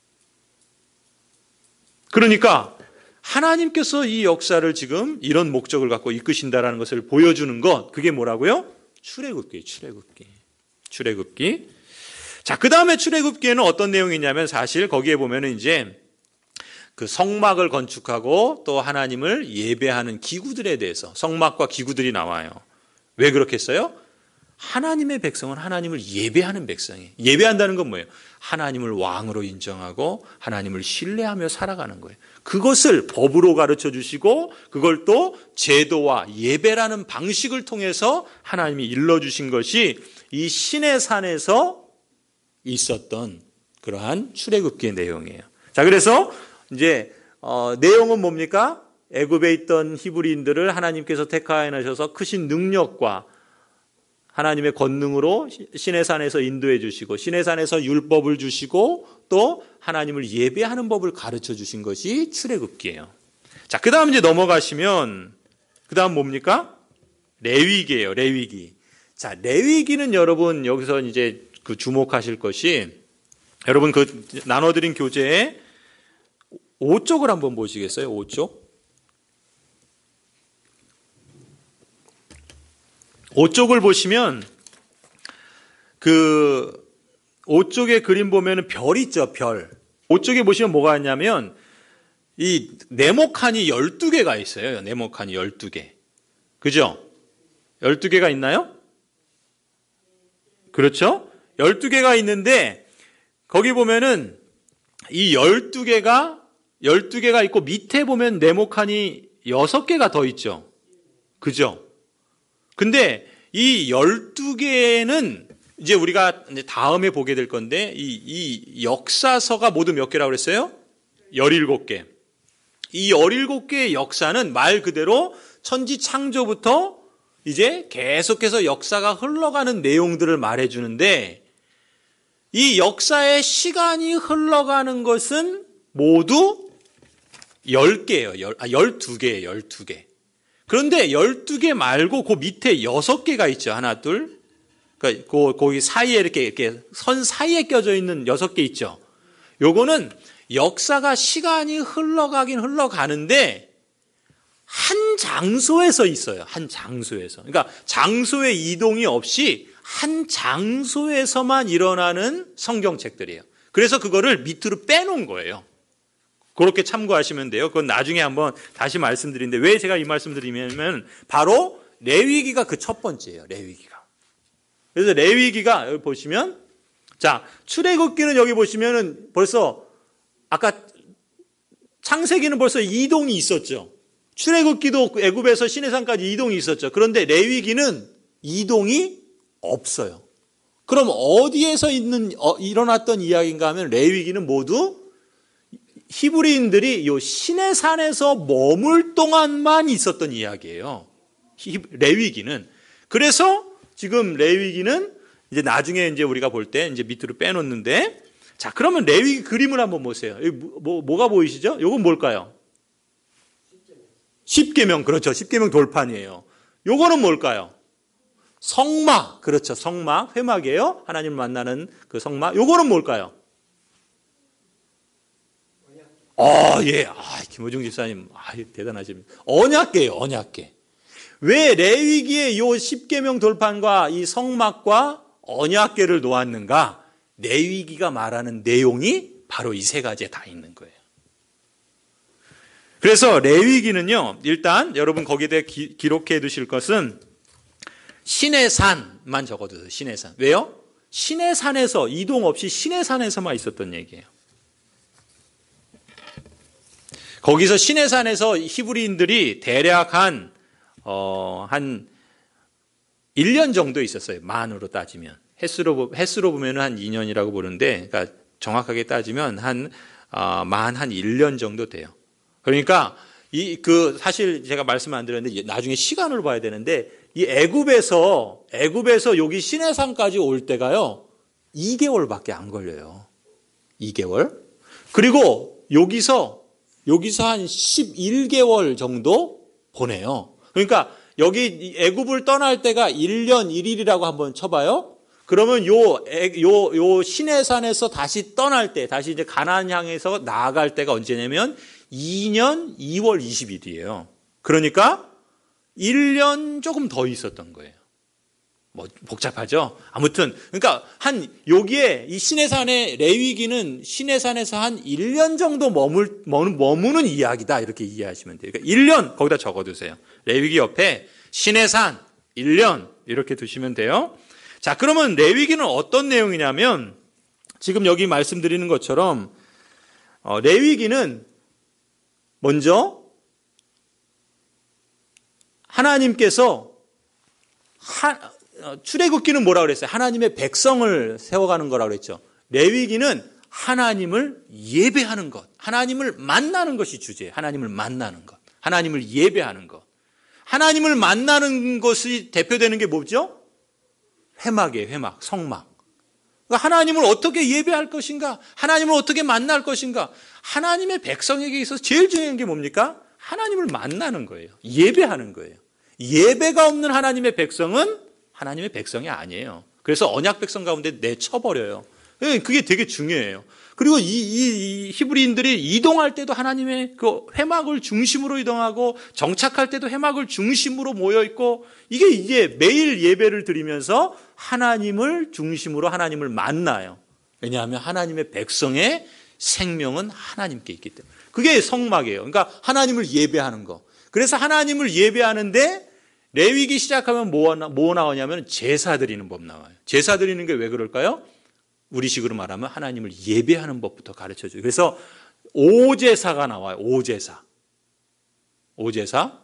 그러니까 하나님께서 이 역사를 지금 이런 목적을 갖고 이끄신다라는 것을 보여주는 것, 그게 뭐라고요? 출애굽기, 출애굽기, 출애굽기. 자, 그 다음에 출애굽기에는 어떤 내용이 있냐면 사실 거기에 보면은 이제 그 성막을 건축하고 또 하나님을 예배하는 기구들에 대해서 성막과 기구들이 나와요. 왜 그렇겠어요? 하나님의 백성은 하나님을 예배하는 백성이에요. 예배한다는 건 뭐예요? 하나님을 왕으로 인정하고 하나님을 신뢰하며 살아가는 거예요. 그것을 법으로 가르쳐 주시고 그걸 또 제도와 예배라는 방식을 통해서 하나님이 일러주신 것이 이 신의 산에서 있었던 그러한 출애굽기의 내용이에요. 자, 그래서 이제 어, 내용은 뭡니까? 애굽에 있던 히브리인들을 하나님께서 택하여내셔서 크신 능력과 하나님의 권능으로 신의 산에서 인도해 주시고 신의 산에서 율법을 주시고 또 하나님을 예배하는 법을 가르쳐 주신 것이 출애굽기예요. 자, 그 다음 이제 넘어가시면 그 다음 뭡니까? 레위기예요. 레위기. 자, 레위기는 여러분 여기서 이제 그 주목하실 것이 여러분 그 나눠드린 교재에 오 쪽을 한번 보시겠어요? 오 쪽. 오 쪽을 보시면 그 오 쪽의 그림 보면은 별 있죠, 별. 오 쪽에 보시면 뭐가 있냐면 이 네모칸이 열두 개가 있어요. 네모칸이 열두 개. 그죠? 열두 개가 있나요? 그렇죠? 열두 개가 있는데 거기 보면은 이 열두 개가 열두 개가 있고 밑에 보면 네모칸이 여섯 개가 더 있죠. 그죠? 근데 이 열두 개는 이제 우리가 이제 다음에 보게 될 건데 이, 이 역사서가 모두 몇 개라고 그랬어요? 열일곱 개. 이 열일곱 개의 역사는 말 그대로 천지 창조부터 이제 계속해서 역사가 흘러가는 내용들을 말해주는데 이 역사의 시간이 흘러가는 것은 모두 열 개예요. 열, 아, 열두 개예요. 열두 개. 그런데 열두 개 말고 그 밑에 여섯 개가 있죠. 하나, 둘. 그러니까 그, 거기 사이에 이렇게, 이렇게 선 사이에 껴져 있는 여섯 개 있죠. 요거는 역사가 시간이 흘러가긴 흘러가는데 한 장소에서 있어요. 한 장소에서. 그러니까 장소의 이동이 없이 한 장소에서만 일어나는 성경책들이에요. 그래서 그거를 밑으로 빼놓은 거예요. 그렇게 참고하시면 돼요. 그건 나중에 한번 다시 말씀드리는데 왜 제가 이 말씀 드리냐면 바로 레위기가 그 첫 번째예요. 레위기가. 그래서 레위기가 여기 보시면 자, 출애굽기는 여기 보시면은 벌써 아까 창세기는 벌써 이동이 있었죠. 출애굽기도 애굽에서 시내산까지 이동이 있었죠. 그런데 레위기는 이동이 없어요. 그럼 어디에서 있는 어, 일어났던 이야기인가 하면 레위기는 모두 히브리인들이 요 시내산에서 머물 동안만 있었던 이야기예요. 레위기는. 그래서 지금 레위기는 이제 나중에 이제 우리가 볼 때 이제 밑으로 빼놓는데 자, 그러면 레위기 그림을 한번 보세요. 여기 뭐, 뭐가 보이시죠? 요건 뭘까요? 십계명. 그렇죠. 십계명 돌판이에요. 요거는 뭘까요? 성막. 그렇죠. 성막. 회막이에요. 하나님을 만나는 그 성막. 요거는 뭘까요? 아, 예. 아, 김호중 집사님. 아, 대단하십니다. 언약궤예요. 언약궤. 왜 레위기의 요 십계명 돌판과 이 성막과 언약궤를 놓았는가? 레위기가 말하는 내용이 바로 이 세 가지에 다 있는 거예요. 그래서 레위기는요, 일단 여러분 거기에 대해 기, 기록해 두실 것은 신의 산만 적어두세요. 신의 산. 왜요? 신의 산에서 이동 없이 신의 산에서만 있었던 얘기예요. 거기서 신의 산에서 히브리인들이 대략 한, 어, 한 일 년 정도 있었어요. 만으로 따지면. 횟수로, 횟수로 보면 한 이 년이라고 보는데, 그러니까 정확하게 따지면 한, 어, 만 한 일 년 정도 돼요. 그러니까, 이, 그, 사실 제가 말씀 안 드렸는데, 나중에 시간을 봐야 되는데, 이 애굽에서, 애굽에서 여기 시내산까지 올 때가요, 이 개월밖에 안 걸려요. 이 개월. 그리고 여기서 여기서 한 십일 개월 정도 보내요. 그러니까 여기 애굽을 떠날 때가 일 년 일 일이라고 한번 쳐봐요. 그러면 요, 요, 요 시내산에서 다시 떠날 때, 다시 이제 가나안 향해서 나아갈 때가 언제냐면 이 년 이월 이십일이에요. 그러니까 일 년 조금 더 있었던 거예요. 뭐 복잡하죠. 아무튼 그러니까 한 여기에 이 시내산의 레위기는 시내산에서 한 일 년 정도 머물 머무는 이야기다 이렇게 이해하시면 돼요. 그러니까 일 년 거기다 적어두세요. 레위기 옆에 시내산 일 년 이렇게 두시면 돼요. 자, 그러면 레위기는 어떤 내용이냐면 지금 여기 말씀드리는 것처럼 어, 레위기는 먼저 하나님께서 하, 출애굽기는 뭐라고 그랬어요? 하나님의 백성을 세워가는 거라고 그랬죠. 레위기는 하나님을 예배하는 것, 하나님을 만나는 것이 주제예요. 하나님을 만나는 것, 하나님을 예배하는 것. 하나님을 만나는 것이 대표되는 게 뭐죠? 회막이에요. 회막, 성막. 그러니까 하나님을 어떻게 예배할 것인가? 하나님을 어떻게 만날 것인가? 하나님의 백성에게 있어서 제일 중요한 게 뭡니까? 하나님을 만나는 거예요. 예배하는 거예요. 예배가 없는 하나님의 백성은 하나님의 백성이 아니에요. 그래서 언약 백성 가운데 내쳐버려요. 그게 되게 중요해요. 그리고 이, 이, 이 히브리인들이 이동할 때도 하나님의 그 회막을 중심으로 이동하고 정착할 때도 회막을 중심으로 모여 있고 이게 이제 매일 예배를 드리면서 하나님을 중심으로 하나님을 만나요. 왜냐하면 하나님의 백성의 생명은 하나님께 있기 때문에. 그게 성막이에요. 그러니까 하나님을 예배하는 거. 그래서 하나님을 예배하는데 레위기 시작하면 뭐, 뭐 나오냐면 제사 드리는 법 나와요. 제사 드리는 게 왜 그럴까요? 우리식으로 말하면 하나님을 예배하는 법부터 가르쳐줘요. 그래서 오제사가 나와요. 오제사. 오제사.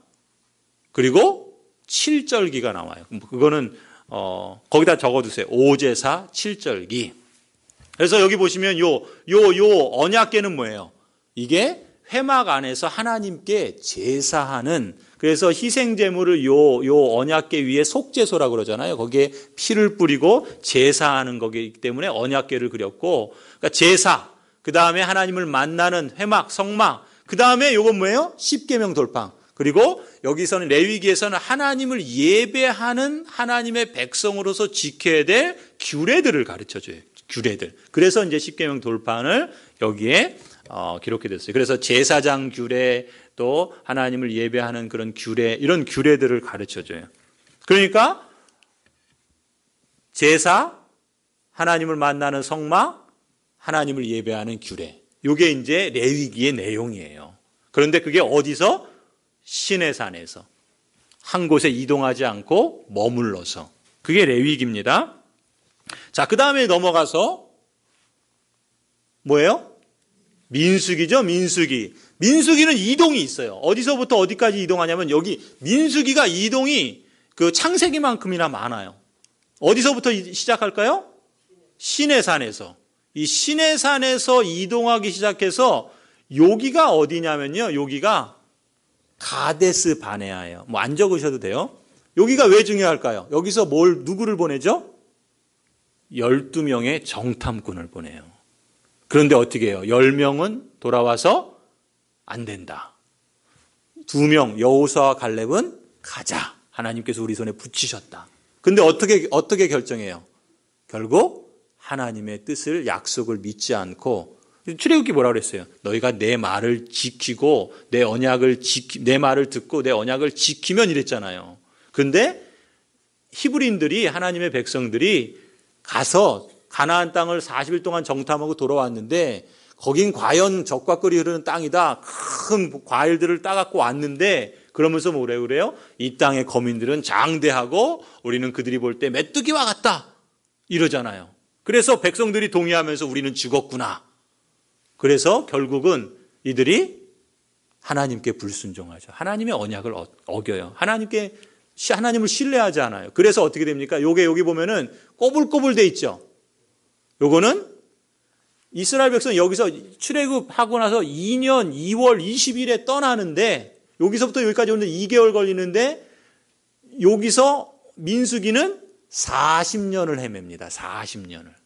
그리고 칠절기가 나와요. 그거는 어, 거기다 적어두세요. 오제사, 칠절기. 그래서 여기 보시면 요, 요, 요 언약궤는 뭐예요? 이게 회막 안에서 하나님께 제사하는, 그래서 희생제물을 요, 요 언약궤 위에 속죄소라고 그러잖아요. 거기에 피를 뿌리고 제사하는 거기 때문에 언약궤를 그렸고, 그러니까 제사, 그 다음에 하나님을 만나는 회막, 성막, 그 다음에 요건 뭐예요? 십계명 돌팡. 그리고 여기서는 레위기에서는 하나님을 예배하는 하나님의 백성으로서 지켜야 될 규례들을 가르쳐줘요. 규례들. 그래서 이제 십계명 돌판을 여기에 어, 기록해 됐어요. 그래서 제사장 규례, 또 하나님을 예배하는 그런 규례, 이런 규례들을 가르쳐줘요. 그러니까 제사, 하나님을 만나는 성막, 하나님을 예배하는 규례. 이게 이제 레위기의 내용이에요. 그런데 그게 어디서? 시내산에서. 한 곳에 이동하지 않고 머물러서. 그게 레위기입니다. 자, 그 다음에 넘어가서 뭐예요? 민수기죠, 민수기. 민수기는 이동이 있어요. 어디서부터 어디까지 이동하냐면 여기 민수기가 이동이 그 창세기만큼이나 많아요. 어디서부터 시작할까요? 시내산에서. 이 시내산에서 이동하기 시작해서 여기가 어디냐면요. 여기가 가데스 바네아예요. 뭐 안 적으셔도 돼요. 여기가 왜 중요할까요? 여기서 뭘, 누구를 보내죠? 열두 명의 정탐꾼을 보내요. 그런데 어떻게 해요? 열 명은 돌아와서 안 된다. 두 명, 여호수아와 갈렙은 가자. 하나님께서 우리 손에 붙이셨다. 근데 어떻게, 어떻게 결정해요? 결국 하나님의 뜻을, 약속을 믿지 않고, 출애굽기 뭐라고 그랬어요? 너희가 내 말을 지키고, 내 언약을 지키, 내 말을 듣고 내 언약을 지키면 이랬잖아요. 근데 히브리인들이, 하나님의 백성들이 가서 가나안 땅을 사십 일 동안 정탐하고 돌아왔는데 거긴 과연 젖과 꿀이 흐르는 땅이다. 큰 과일들을 따갖고 왔는데 그러면서 뭐래요? 그래요? 이 땅의 거민들은 장대하고 우리는 그들이 볼 때 메뚜기와 같다. 이러잖아요. 그래서 백성들이 동의하면서 우리는 죽었구나. 그래서 결국은 이들이 하나님께 불순종하죠. 하나님의 언약을 어겨요. 하나님께, 하나님을 신뢰하지 않아요. 그래서 어떻게 됩니까? 요게 여기 보면은 꼬불꼬불 돼 있죠. 요거는 이스라엘 백성 여기서 출애굽하고 나서 이 년 이월 이십일에 떠나는데 여기서부터 여기까지 오는데 이 개월 걸리는데 여기서 민수기는 사십 년을 헤맵니다. 사십 년을.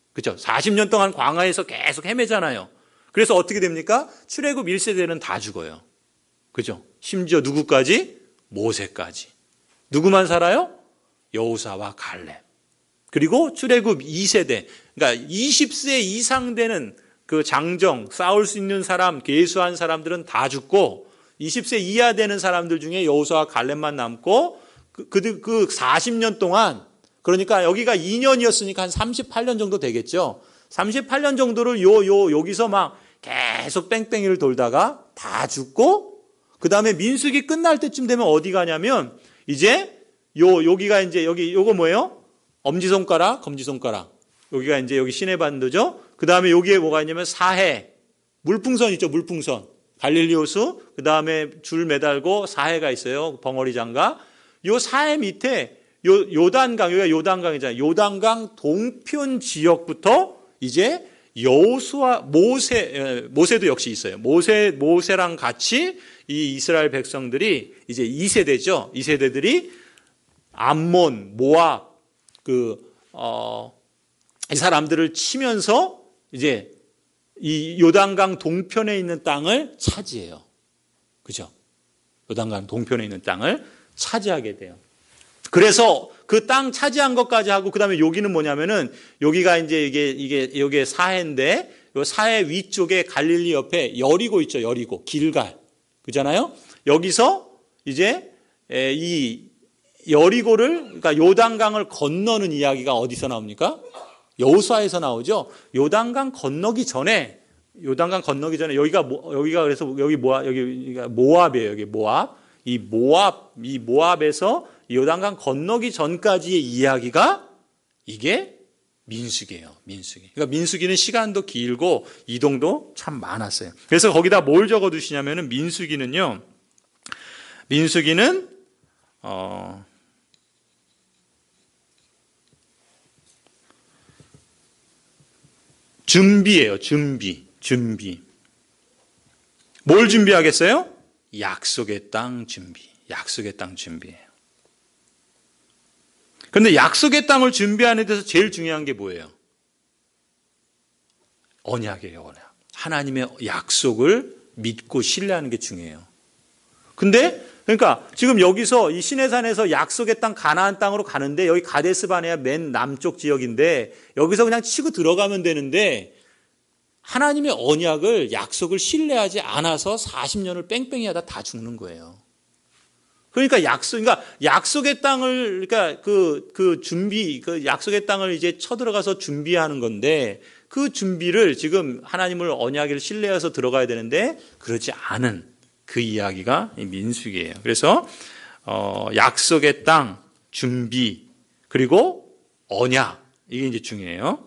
그렇죠? 사십 년 동안 광야에서 계속 헤매잖아요. 그래서 어떻게 됩니까? 출애굽 일 세대는 다 죽어요. 그죠? 심지어 누구까지? 모세까지. 누구만 살아요? 여호수아와 갈렙. 그리고 출애굽 이 세대, 그러니까 이십 세 이상 되는 그 장정, 싸울 수 있는 사람, 계수한 사람들은 다 죽고 이십 세 이하 되는 사람들 중에 여호수아와 갈렙만 남고 그, 그, 그 사십 년 동안, 그러니까 여기가 이 년이었으니까 한 삼십팔 년 정도 되겠죠. 삼십팔 년 정도를 요, 요, 여기서 막 계속 뺑뺑이를 돌다가 다 죽고, 그 다음에 민수기 끝날 때쯤 되면 어디 가냐면, 이제 요, 여기가 이제 여기, 요거 뭐예요? 엄지손가락, 검지손가락. 여기가 이제 여기 시내반도죠. 그 다음에 여기에 뭐가 있냐면 사해. 물풍선 있죠, 물풍선. 갈릴리 호수. 그 다음에 줄 매달고 사해가 있어요. 벙어리 장가. 요 사해 밑에 요, 요단강, 여기가 요단강이잖아요. 요단강 동편 지역부터 이제 여호수아, 모세, 모세도 역시 있어요. 모세, 모세랑 같이 이 이스라엘 백성들이 이제 이 세대죠. 이 세대들이 암몬, 모압, 그, 어, 이 사람들을 치면서 이제 이 요단강 동편에 있는 땅을 차지해요. 그죠? 요단강 동편에 있는 땅을 차지하게 돼요. 그래서 그 땅 차지한 것까지 하고, 그 다음에 여기는 뭐냐면은, 여기가 이제 이게, 이게, 여기에 사해인데, 요 사해 위쪽에 갈릴리 옆에 여리고 있죠, 여리고. 길갈. 그잖아요? 여기서 이제, 이 여리고를, 그러니까 요단강을 건너는 이야기가 어디서 나옵니까? 여호수아에서 나오죠. 요단강 건너기 전에, 요단강 건너기 전에, 여기가, 여기가 그래서 여기 모압, 여기가 모압이에요, 여기 모압. 이 모압, 이 모압에서 요단강 건너기 전까지의 이야기가 이게 민수기예요. 민수기. 그러니까 민수기는 시간도 길고 이동도 참 많았어요. 그래서 거기다 뭘 적어 두시냐면은 민수기는요. 민수기는 어 준비예요. 준비. 준비. 뭘 준비하겠어요? 약속의 땅 준비. 약속의 땅 준비예요. 그런데 약속의 땅을 준비하는 데서 제일 중요한 게 뭐예요? 언약이에요, 언약. 하나님의 약속을 믿고 신뢰하는 게 중요해요. 근데 그러니까 지금 여기서 이 시내산에서 약속의 땅 가나안 땅으로 가는데, 여기 가데스 바네아 맨 남쪽 지역인데 여기서 그냥 치고 들어가면 되는데, 하나님의 언약을, 약속을 신뢰하지 않아서 사십 년을 뺑뺑이 하다 다 죽는 거예요. 그러니까 약속, 그러니까 약속의 땅을, 그러니까 그, 그 준비, 그 약속의 땅을 이제 쳐들어가서 준비하는 건데, 그 준비를 지금 하나님을 언약을 신뢰해서 들어가야 되는데, 그렇지 않은 그 이야기가 민수기예요. 그래서, 어, 약속의 땅, 준비, 그리고 언약, 이게 이제 중요해요.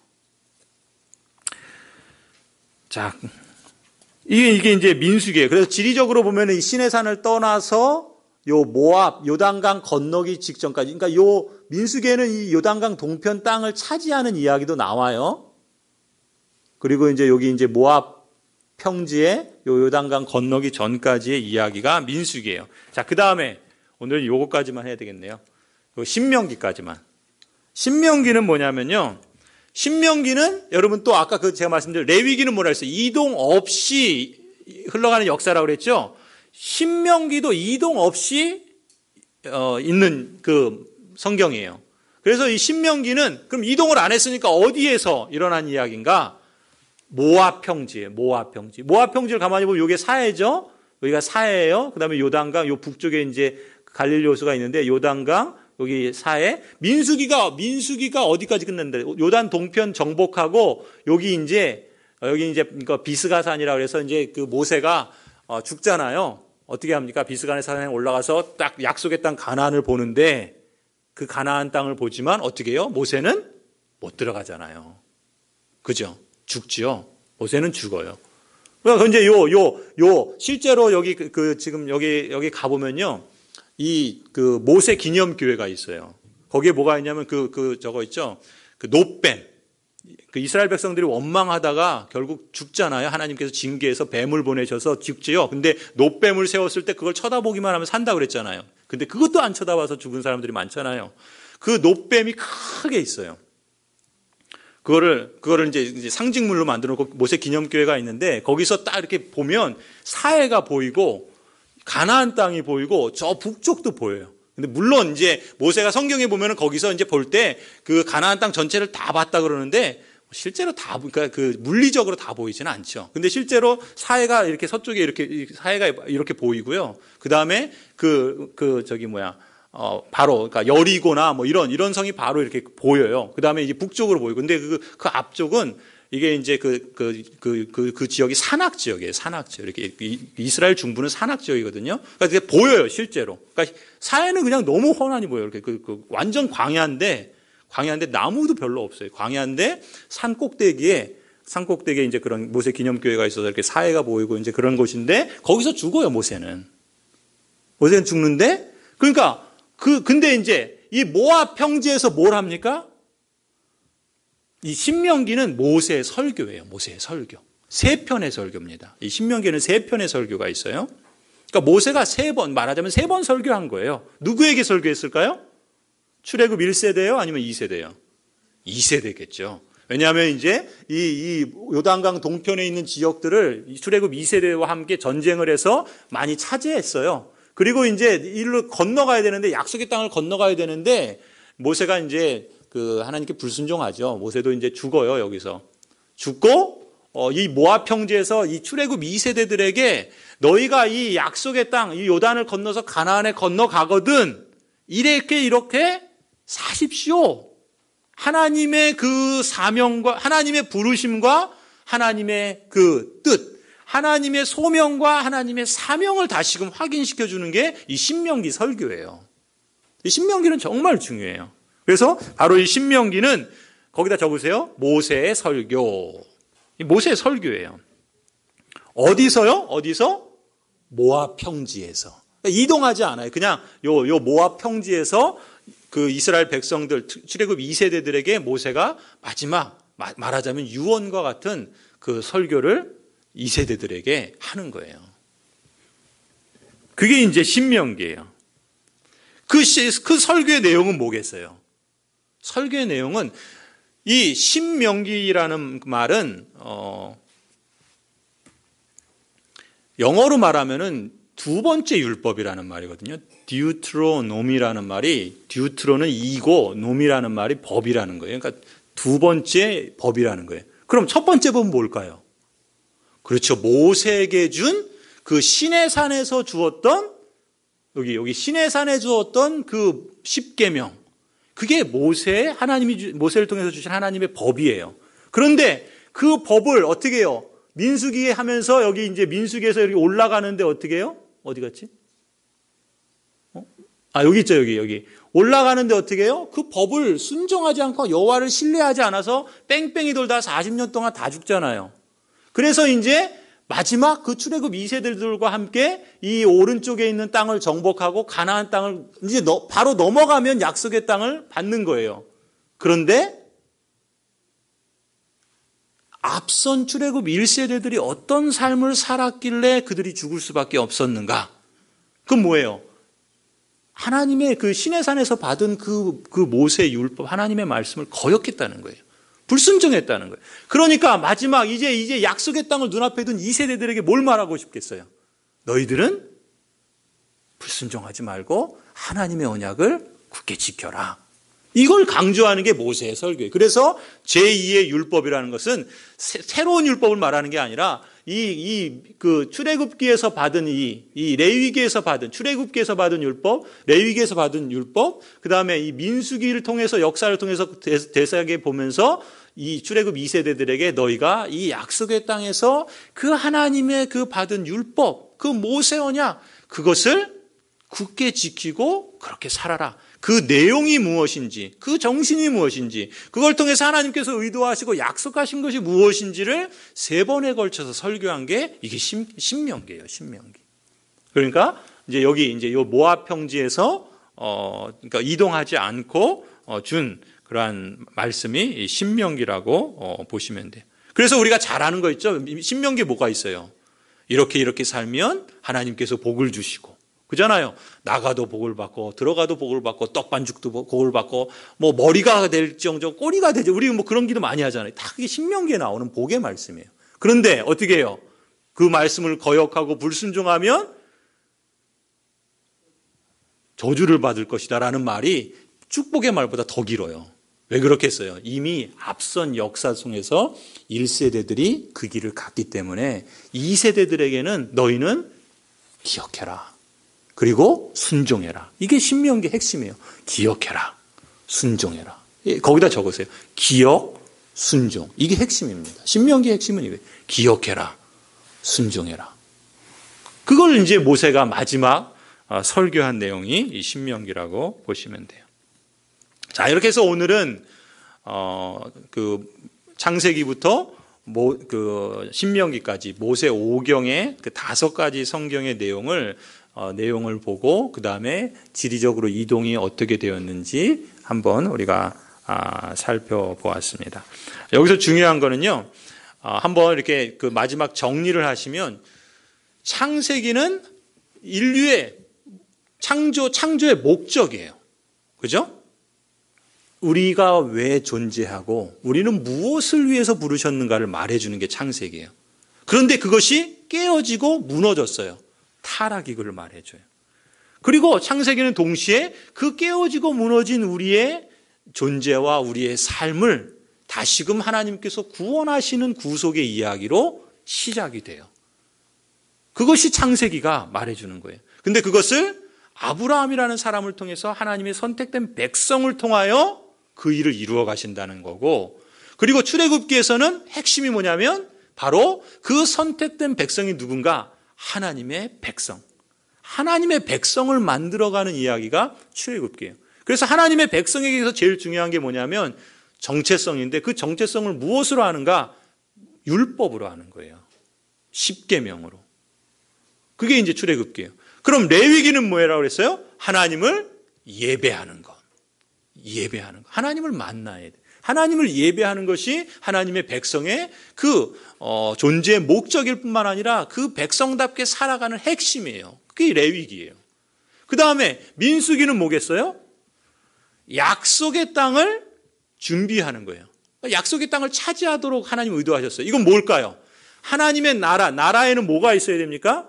자, 이게, 이게 이제 민수기예요. 그래서 지리적으로 보면 이 시내산을 떠나서 요 모압, 요단강 건너기 직전까지, 그러니까 요 민수기에는 이 요단강 동편 땅을 차지하는 이야기도 나와요. 그리고 이제 여기 이제 모압 평지에 요 요단강 건너기 전까지의 이야기가 민수기예요. 자, 그 다음에 오늘 요거까지만 해야 되겠네요. 요 신명기까지만. 신명기는 뭐냐면요. 신명기는 여러분 또 아까 그 제가 말씀드린 레위기는 뭐라 했어요? 이동 없이 흘러가는 역사라고 그랬죠? 신명기도 이동 없이 어, 있는 그 성경이에요. 그래서 이 신명기는 그럼 이동을 안 했으니까 어디에서 일어난 이야기인가? 모압 평지예요. 모압 평지. 모압 평지를 가만히 보면 이게 사해죠. 여기가 사해예요. 그다음에 요단강, 요 북쪽에 이제 갈릴리 호수가 있는데 요단강, 여기 사해. 민수기가 민수기가 어디까지 끝났는데 요단 동편 정복하고 여기 이제 여기 이제 그러니까 비스가산이라 그래서 이제 그 모세가 어, 죽잖아요. 어떻게 합니까? 비스가의 산에 올라가서 딱 약속의 땅 가나안을 보는데 그 가나안 땅을 보지만 어떻게 해요? 모세는 못 들어가잖아요. 그죠? 죽지요. 모세는 죽어요. 그러니까 이제 요, 요, 요, 실제로 여기 그, 그 지금 여기, 여기 가보면요. 이 그 모세 기념교회가 있어요. 거기에 뭐가 있냐면 그, 그 저거 있죠. 그 노뱀. 그 이스라엘 백성들이 원망하다가 결국 죽잖아요. 하나님께서 징계해서 뱀을 보내셔서 죽지요. 근데 노뱀을 세웠을 때 그걸 쳐다보기만 하면 산다고 그랬잖아요. 근데 그것도 안 쳐다봐서 죽은 사람들이 많잖아요. 그 노뱀이 크게 있어요. 그거를 그거를 이제, 이제 상징물로 만들어 놓고 모세 기념교회가 있는데 거기서 딱 이렇게 보면 사해가 보이고 가나안 땅이 보이고 저 북쪽도 보여요. 근데 물론 이제 모세가 성경에 보면은 거기서 이제 볼 때 그 가나안 땅 전체를 다 봤다 그러는데 실제로 다 그러니까 그 물리적으로 다 보이지는 않죠. 근데 실제로 사해가 이렇게 서쪽에 이렇게 사해가 이렇게 보이고요. 그 다음에 그 그 저기 뭐야 어 바로 그러니까 여리고나 뭐 이런 이런 성이 바로 이렇게 보여요. 그 다음에 이제 북쪽으로 보이고 근데 그 그 앞쪽은 이게 이제 그, 그, 그, 그, 그 지역이 산악 지역이에요. 산악 지역. 이렇게 이스라엘 중부는 산악 지역이거든요. 그러니까 그게 보여요, 실제로. 그러니까 사해는 그냥 너무 훤하니 보여요. 이렇게 그, 그 완전 광야인데, 광야인데 나무도 별로 없어요. 광야인데 산 꼭대기에, 산 꼭대기에 이제 그런 모세 기념교회가 있어서 이렇게 사해가 보이고 이제 그런 곳인데 거기서 죽어요, 모세는. 모세는 죽는데, 그러니까 그, 근데 이제 이 모압 평지에서 뭘 합니까? 이 신명기는 모세의 설교예요. 모세의 설교. 세 편의 설교입니다. 이 신명기는 세 편의 설교가 있어요. 그러니까 모세가 세 번, 말하자면 세 번 설교한 거예요. 누구에게 설교했을까요? 출애굽 일 세대요? 아니면 이 세대요? 이 세대겠죠. 왜냐하면 이제 이, 이 요단강 동편에 있는 지역들을 출애굽 이 세대와 함께 전쟁을 해서 많이 차지했어요. 그리고 이제 이리로 건너가야 되는데 약속의 땅을 건너가야 되는데 모세가 이제 그 하나님께 불순종하죠. 모세도 이제 죽어요, 여기서. 죽고 어, 이 모압 평지에서 이 출애굽 이 세대들에게 너희가 이 약속의 땅, 이 요단을 건너서 가나안에 건너가거든 이렇게 이렇게 사십시오. 하나님의 그 사명과 하나님의 부르심과 하나님의 그 뜻, 하나님의 소명과 하나님의 사명을 다시금 확인시켜 주는 게 이 신명기 설교예요. 이 신명기는 정말 중요해요. 그래서 바로 이 신명기는 거기다 적으세요. 모세의 설교. 이 모세의 설교예요. 어디서요? 어디서? 모압 평지에서. 이동하지 않아요. 그냥 요, 요 모압 평지에서 그 이스라엘 백성들, 출애굽 이 세대들에게 모세가 마지막, 말하자면 유언과 같은 그 설교를 이 세대들에게 하는 거예요. 그게 이제 신명기예요. 그, 그 설교의 내용은 뭐겠어요? 설교의 내용은 이 신명기라는 말은 어, 영어로 말하면은 두 번째 율법이라는 말이거든요. 듀트로노미라는 말이 듀트로는 이고 노미라는 말이 법이라는 거예요. 그러니까 두 번째 법이라는 거예요. 그럼 첫 번째 법은 뭘까요? 그렇죠. 모세에게 준 그 시내산에서 주었던 여기 여기 시내산에 주었던 그 십계명. 그게 모세 하나님이 모세를 통해서 주신 하나님의 법이에요. 그런데 그 법을 어떻게 해요? 민수기에 하면서 여기 이제 민수기에서 여기 올라가는데 어떻게 해요? 어디 갔지? 어? 아 여기 있죠 여기 여기 올라가는데 어떻게 해요? 그 법을 순종하지 않고 여호와를 신뢰하지 않아서 뺑뺑이 돌다 사십 년 동안 다 죽잖아요. 그래서 이제 마지막 그 출애굽 이 세대들과 함께 이 오른쪽에 있는 땅을 정복하고 가나안 땅을 이제 바로 넘어가면 약속의 땅을 받는 거예요. 그런데 앞선 출애굽 일 세대들이 어떤 삶을 살았길래 그들이 죽을 수밖에 없었는가? 그건 뭐예요? 하나님의 그 시내산에서 받은 그, 그 모세 율법, 하나님의 말씀을 거역했다는 거예요. 불순종했다는 거예요. 그러니까 마지막 이제 이제 약속의 땅을 눈앞에 둔 이 세대들에게 뭘 말하고 싶겠어요? 너희들은 불순종하지 말고 하나님의 언약을 굳게 지켜라. 이걸 강조하는 게 모세의 설교예요. 그래서 제이의 율법이라는 것은 새, 새로운 율법을 말하는 게 아니라 이, 이, 그 출애굽기에서 받은 이, 이 레위기에서 받은, 출애굽기에서 받은 율법, 레위기에서 받은 율법, 그 다음에 이 민수기를 통해서 역사를 통해서 대사하게 보면서 이 출애굽 이 세대들에게 너희가 이 약속의 땅에서 그 하나님의 그 받은 율법, 그 모세 언약, 그것을 굳게 지키고 그렇게 살아라. 그 내용이 무엇인지, 그 정신이 무엇인지, 그걸 통해서 하나님께서 의도하시고 약속하신 것이 무엇인지를 세 번에 걸쳐서 설교한 게 이게 신, 신명기예요, 신명기. 그러니까 이제 여기 이제 요 모압 평지에서 어, 그러니까 이동하지 않고 어, 준 그러한 말씀이 신명기라고 어, 보시면 돼요. 그래서 우리가 잘 아는 거 있죠. 신명기에 뭐가 있어요? 이렇게 이렇게 살면 하나님께서 복을 주시고, 그잖아요. 나가도 복을 받고 들어가도 복을 받고 떡반죽도 복을 받고 뭐 머리가 될지언정 꼬리가 되지. 우리 뭐 그런 기도 많이 하잖아요. 다 그게 신명기에 나오는 복의 말씀이에요. 그런데 어떻게 해요? 그 말씀을 거역하고 불순종하면 저주를 받을 것이다라는 말이 축복의 말보다 더 길어요. 왜 그렇겠어요? 이미 앞선 역사 속에서 일 세대들이 그 길을 갔기 때문에 이 세대들에게는 너희는 기억해라. 그리고 순종해라. 이게 신명기의 핵심이에요. 기억해라. 순종해라. 거기다 적으세요. 기억, 순종. 이게 핵심입니다. 신명기의 핵심은 이거예요. 기억해라. 순종해라. 그걸 이제 모세가 마지막 설교한 내용이 이 신명기라고 보시면 돼요. 자, 이렇게 해서 오늘은 어, 그 창세기부터 모, 그 신명기까지 모세 오경의 그 다섯 가지 성경의 내용을 어, 내용을 보고 그 다음에 지리적으로 이동이 어떻게 되었는지 한번 우리가 아, 살펴보았습니다. 여기서 중요한 거는요, 어, 한번 이렇게 그 마지막 정리를 하시면 창세기는 인류의 창조 창조의 목적이에요. 그죠? 우리가 왜 존재하고 우리는 무엇을 위해서 부르셨는가를 말해주는 게 창세기예요. 그런데 그것이 깨어지고 무너졌어요. 타락이 그걸 말해줘요. 그리고 창세기는 동시에 그 깨어지고 무너진 우리의 존재와 우리의 삶을 다시금 하나님께서 구원하시는 구속의 이야기로 시작이 돼요. 그것이 창세기가 말해주는 거예요. 근데 그것을 아브라함이라는 사람을 통해서 하나님의 선택된 백성을 통하여 그 일을 이루어 가신다는 거고, 그리고 출애굽기에서는 핵심이 뭐냐면 바로 그 선택된 백성이 누군가? 하나님의 백성. 하나님의 백성을 만들어가는 이야기가 출애굽기예요. 그래서 하나님의 백성에게서 제일 중요한 게 뭐냐면 정체성인데, 그 정체성을 무엇으로 하는가? 율법으로 하는 거예요. 십계명으로. 그게 이제 출애굽기예요. 그럼 레위기는 뭐라고 그랬어요? 하나님을 예배하는 것. 예배하는 것. 하나님을 만나야 돼. 하나님을 예배하는 것이 하나님의 백성의 그 어, 존재의 목적일 뿐만 아니라 그 백성답게 살아가는 핵심이에요. 그게 레위기예요. 그 다음에 민수기는 뭐겠어요? 약속의 땅을 준비하는 거예요. 약속의 땅을 차지하도록 하나님 의도하셨어요. 이건 뭘까요? 하나님의 나라, 나라에는 뭐가 있어야 됩니까?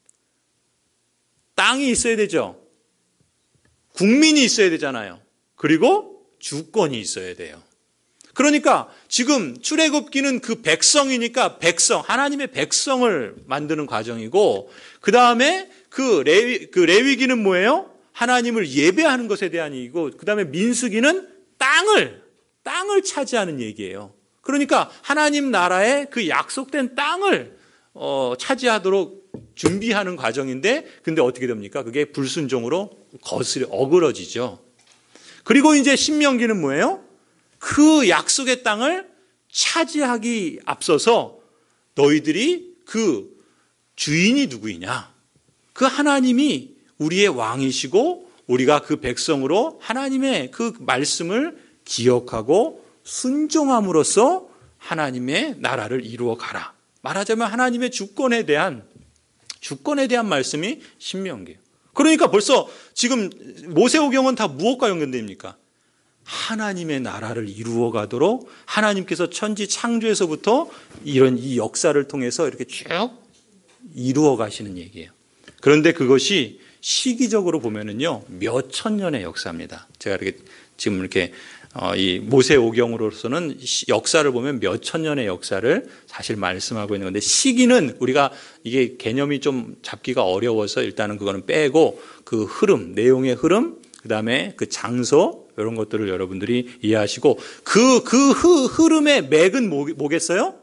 땅이 있어야 되죠. 국민이 있어야 되잖아요. 그리고 주권이 있어야 돼요. 그러니까 지금 출애굽기는 그 백성이니까 백성, 하나님의 백성을 만드는 과정이고, 그 다음에 그 레위, 그 레위기는 뭐예요? 하나님을 예배하는 것에 대한 얘기고, 그 다음에 민수기는 땅을, 땅을 차지하는 얘기예요. 그러니까 하나님 나라의 그 약속된 땅을 어, 차지하도록 준비하는 과정인데, 근데 어떻게 됩니까? 그게 불순종으로 거슬, 어그러지죠. 그리고 이제 신명기는 뭐예요? 그 약속의 땅을 차지하기 앞서서 너희들이 그 주인이 누구이냐? 그 하나님이 우리의 왕이시고 우리가 그 백성으로 하나님의 그 말씀을 기억하고 순종함으로써 하나님의 나라를 이루어 가라. 말하자면 하나님의 주권에 대한 주권에 대한 말씀이 신명기예요. 그러니까 벌써 지금 모세오경은 다 무엇과 연관됩니까? 하나님의 나라를 이루어 가도록 하나님께서 천지 창조에서부터 이런 이 역사를 통해서 이렇게 쭉 이루어 가시는 얘기예요. 그런데 그것이 시기적으로 보면은요, 몇 천 년의 역사입니다. 제가 이렇게 지금 이렇게 어, 이 모세오경으로서는 역사를 보면 몇 천 년의 역사를 사실 말씀하고 있는 건데, 시기는 우리가 이게 개념이 좀 잡기가 어려워서 일단은 그거는 빼고 그 흐름, 내용의 흐름, 그 다음에 그 장소, 이런 것들을 여러분들이 이해하시고, 그, 그 흐, 흐름의 맥은 뭐, 뭐겠어요?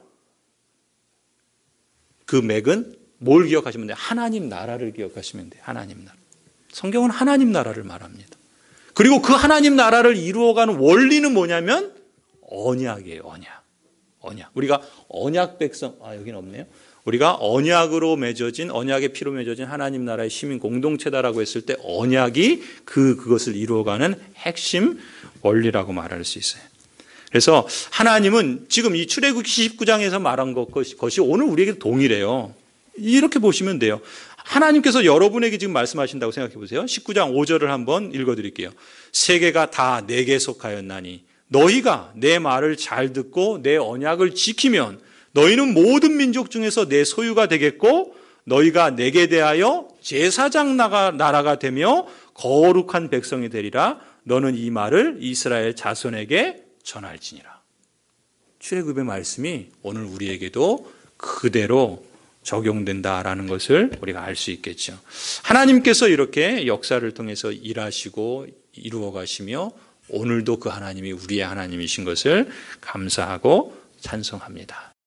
그 맥은 뭘 기억하시면 돼요? 하나님 나라를 기억하시면 돼요. 하나님 나라. 성경은 하나님 나라를 말합니다. 그리고 그 하나님 나라를 이루어가는 원리는 뭐냐면 언약이에요. 언약. 언약. 우리가 언약 백성, 아, 여기는 없네요. 우리가 언약으로 맺어진, 언약의 피로 맺어진 하나님 나라의 시민 공동체다라고 했을 때 언약이 그, 그것을 이루어가는 핵심 원리라고 말할 수 있어요. 그래서 하나님은 지금 이 출애굽기 십구 장에서 말한 것, 것이 오늘 우리에게 동일해요. 이렇게 보시면 돼요. 하나님께서 여러분에게 지금 말씀하신다고 생각해 보세요. 십구 장 오 절을 한번 읽어드릴게요. 세계가 다 내게 속하였나니 너희가 내 말을 잘 듣고 내 언약을 지키면 너희는 모든 민족 중에서 내 소유가 되겠고 너희가 내게 대하여 제사장 나라가 되며 거룩한 백성이 되리라. 너는 이 말을 이스라엘 자손에게 전할지니라. 출애굽의 말씀이 오늘 우리에게도 그대로 적용된다라는 것을 우리가 알 수 있겠죠. 하나님께서 이렇게 역사를 통해서 일하시고 이루어 가시며 오늘도 그 하나님이 우리의 하나님이신 것을 감사하고 찬송합니다.